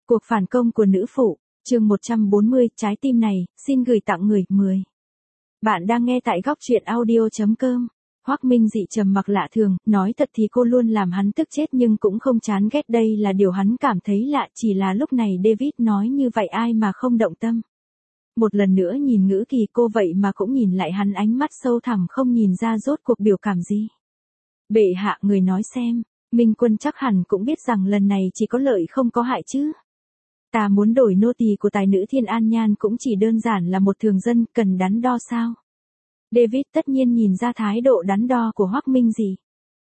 Cuộc phản công của nữ phụ, chương 140, trái tim này, xin gửi tặng người, 10. Bạn đang nghe tại góc truyện audio.com. Hoắc Minh Dị trầm mặc lạ thường, nói thật thì cô luôn làm hắn tức chết nhưng cũng không chán ghét, đây là điều hắn cảm thấy lạ, chỉ là lúc này David nói như vậy ai mà không động tâm. Một lần nữa nhìn Ngữ Kỳ, cô vậy mà cũng nhìn lại hắn, ánh mắt sâu thẳm không nhìn ra rốt cuộc biểu cảm gì. Bệ hạ, người nói xem, Minh Quân chắc hẳn cũng biết rằng lần này chỉ có lợi không có hại chứ. Ta muốn đổi nô tỳ của tài nữ Thiên An Nhan cũng chỉ đơn giản là một thường dân, cần đắn đo sao? David tất nhiên nhìn ra thái độ đắn đo của Hoắc Minh Dị.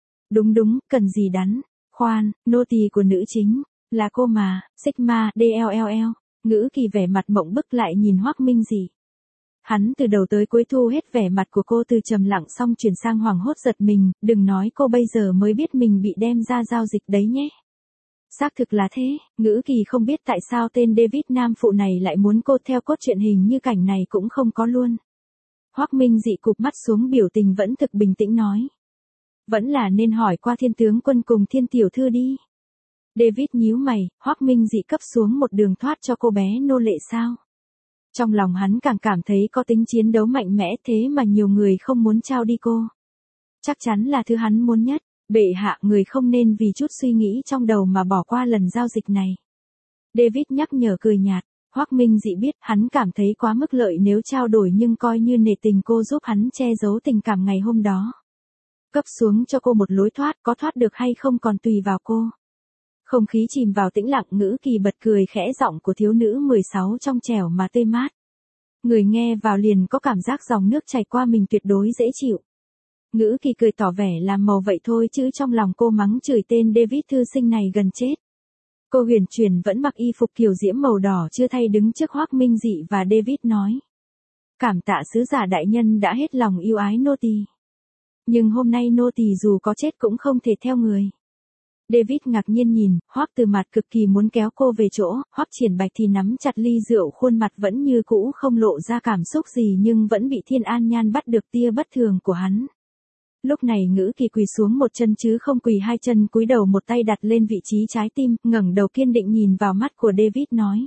Đúng, cần gì đắn, khoan, nô tỳ của nữ chính, là cô mà, Sigma, DLLL, Ngữ Kỳ vẻ mặt mộng bức lại nhìn Hoắc Minh Dị. Hắn từ đầu tới cuối thu hết vẻ mặt của cô, từ trầm lặng xong chuyển sang hoảng hốt giật mình, đừng nói cô bây giờ mới biết mình bị đem ra giao dịch đấy nhé. Xác thực là thế, Ngữ Kỳ không biết tại sao tên David nam phụ này lại muốn cô theo cốt truyện, hình như cảnh này cũng không có luôn. Hoắc Minh Dị cụp mắt xuống, biểu tình vẫn thực bình tĩnh nói. Vẫn là nên hỏi qua Thiên tướng quân cùng Thiên tiểu thư đi. David nhíu mày, Hoắc Minh Dị cấp xuống một đường thoát cho cô bé nô lệ sao? Trong lòng hắn càng cảm thấy có tính chiến đấu mạnh mẽ, thế mà nhiều người không muốn trao đi cô. Chắc chắn là thứ hắn muốn nhất. Bệ hạ, người không nên vì chút suy nghĩ trong đầu mà bỏ qua lần giao dịch này. David nhắc nhở cười nhạt. Hoắc Minh Dị biết hắn cảm thấy quá mức lợi nếu trao đổi, nhưng coi như nể tình cô giúp hắn che giấu tình cảm ngày hôm đó. Cấp xuống cho cô một lối thoát, có thoát được hay không còn tùy vào cô. Không khí chìm vào tĩnh lặng, Ngữ Kỳ bật cười khẽ, giọng của thiếu nữ 16 trong trẻo mà tê mát. Người nghe vào liền có cảm giác dòng nước chảy qua mình, tuyệt đối dễ chịu. Ngữ Kỳ cười tỏ vẻ làm màu vậy thôi chứ trong lòng cô mắng chửi tên David thư sinh này gần chết. Cô huyền chuyển vẫn mặc y phục kiều diễm màu đỏ chưa thay đứng trước Hoắc Minh Dị và David nói. Cảm tạ sứ giả đại nhân đã hết lòng yêu ái nô tỳ. Nhưng hôm nay nô tỳ dù có chết cũng không thể theo người. David ngạc nhiên nhìn, Hoắc Từ Mạt cực kỳ muốn kéo cô về chỗ, Hoắc Triển Bạch thì nắm chặt ly rượu, khuôn mặt vẫn như cũ không lộ ra cảm xúc gì nhưng vẫn bị Thiên An Nhan bắt được tia bất thường của hắn. Lúc này Ngữ Kỳ quỳ xuống một chân chứ không quỳ hai chân, cúi đầu một tay đặt lên vị trí trái tim, ngẩng đầu kiên định nhìn vào mắt của David nói.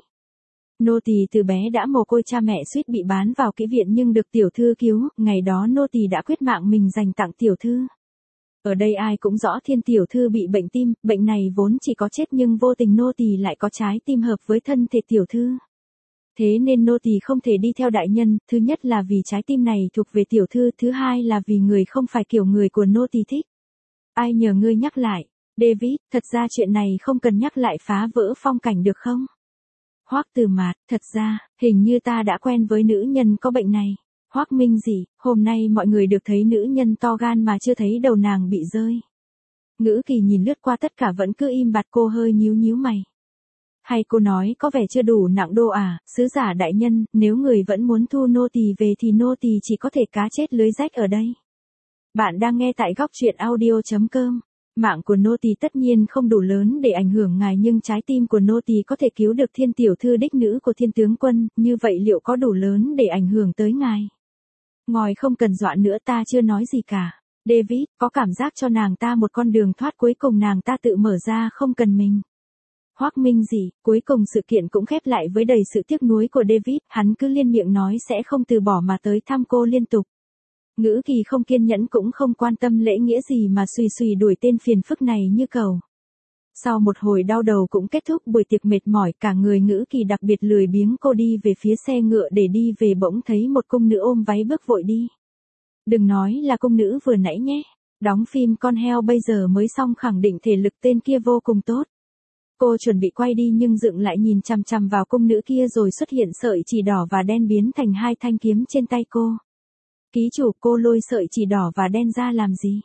Nô tỳ từ bé đã mồ côi, cha mẹ suýt bị bán vào kỹ viện nhưng được tiểu thư cứu, ngày đó nô tỳ đã quyết mạng mình dành tặng tiểu thư. Ở đây ai cũng rõ Thiên tiểu thư bị bệnh tim, bệnh này vốn chỉ có chết nhưng vô tình nô tỳ lại có trái tim hợp với thân thể tiểu thư. Thế nên nô tỳ không thể đi theo đại nhân, thứ nhất là vì trái tim này thuộc về tiểu thư, thứ hai là vì người không phải kiểu người của nô tỳ thích. Ai nhờ ngươi nhắc lại, David, thật ra chuyện này không cần nhắc lại, phá vỡ phong cảnh được không? Hoắc Từ Mạt, thật ra, hình như ta đã quen với nữ nhân có bệnh này. Hoắc Minh Dị, hôm nay mọi người được thấy nữ nhân to gan mà chưa thấy đầu nàng bị rơi. Ngữ Kỳ nhìn lướt qua tất cả vẫn cứ im bặt, cô hơi nhíu mày. Hay cô nói có vẻ chưa đủ nặng đô à, sứ giả đại nhân, nếu người vẫn muốn thu nô tỳ về thì nô tỳ chỉ có thể cá chết lưới rách ở đây. Bạn đang nghe tại góc truyện audio.com. Mạng của nô tỳ tất nhiên không đủ lớn để ảnh hưởng ngài, nhưng trái tim của nô tỳ có thể cứu được Thiên tiểu thư đích nữ của Thiên tướng quân, như vậy liệu có đủ lớn để ảnh hưởng tới ngài? Ngài không cần dọa nữa, ta chưa nói gì cả. David, có cảm giác cho nàng ta một con đường thoát, cuối cùng nàng ta tự mở ra, không cần mình. Hoắc Minh Dị, cuối cùng sự kiện cũng khép lại với đầy sự tiếc nuối của David, hắn cứ liên miệng nói sẽ không từ bỏ mà tới thăm cô liên tục. Ngữ Kỳ không kiên nhẫn cũng không quan tâm lễ nghĩa gì mà xùy đuổi tên phiền phức này như cầu. Sau một hồi đau đầu cũng kết thúc buổi tiệc mệt mỏi, cả người Ngữ Kỳ đặc biệt lười biếng, cô đi về phía xe ngựa để đi về bỗng thấy một cung nữ ôm váy bước vội đi. Đừng nói là cung nữ vừa nãy nhé, đóng phim con heo bây giờ mới xong khẳng định thể lực tên kia vô cùng tốt. Cô chuẩn bị quay đi nhưng dựng lại nhìn chằm chằm vào cung nữ kia rồi xuất hiện sợi chỉ đỏ và đen biến thành hai thanh kiếm trên tay cô. Ký chủ, cô lôi sợi chỉ đỏ và đen ra làm gì?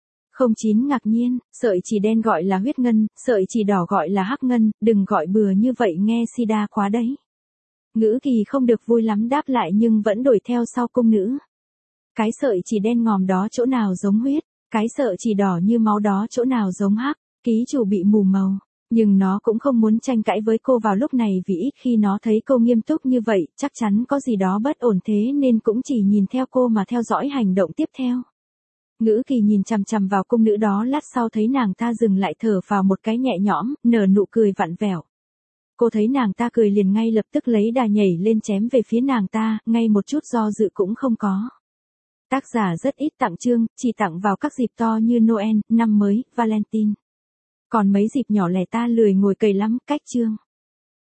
09 ngạc nhiên, sợi chỉ đen gọi là huyết ngân, sợi chỉ đỏ gọi là hắc ngân, đừng gọi bừa như vậy nghe sida quá đấy. Ngữ Kỳ không được vui lắm đáp lại nhưng vẫn đuổi theo sau cung nữ. Cái sợi chỉ đen ngòm đó chỗ nào giống huyết, cái sợi chỉ đỏ như máu đó chỗ nào giống hắc, ký chủ bị mù màu. Nhưng nó cũng không muốn tranh cãi với cô vào lúc này vì ít khi nó thấy cô nghiêm túc như vậy, chắc chắn có gì đó bất ổn, thế nên cũng chỉ nhìn theo cô mà theo dõi hành động tiếp theo. Ngữ Kỳ nhìn chằm chằm vào cung nữ đó, lát sau thấy nàng ta dừng lại thở vào một cái nhẹ nhõm, nở nụ cười vặn vẹo. Cô thấy nàng ta cười liền ngay lập tức lấy đà nhảy lên chém về phía nàng ta, ngay một chút do dự cũng không có. Tác giả rất ít tặng chương, chỉ tặng vào các dịp to như Noel, năm mới, Valentine. Còn mấy dịp nhỏ lẻ ta lười ngồi cày lắm, cách chương.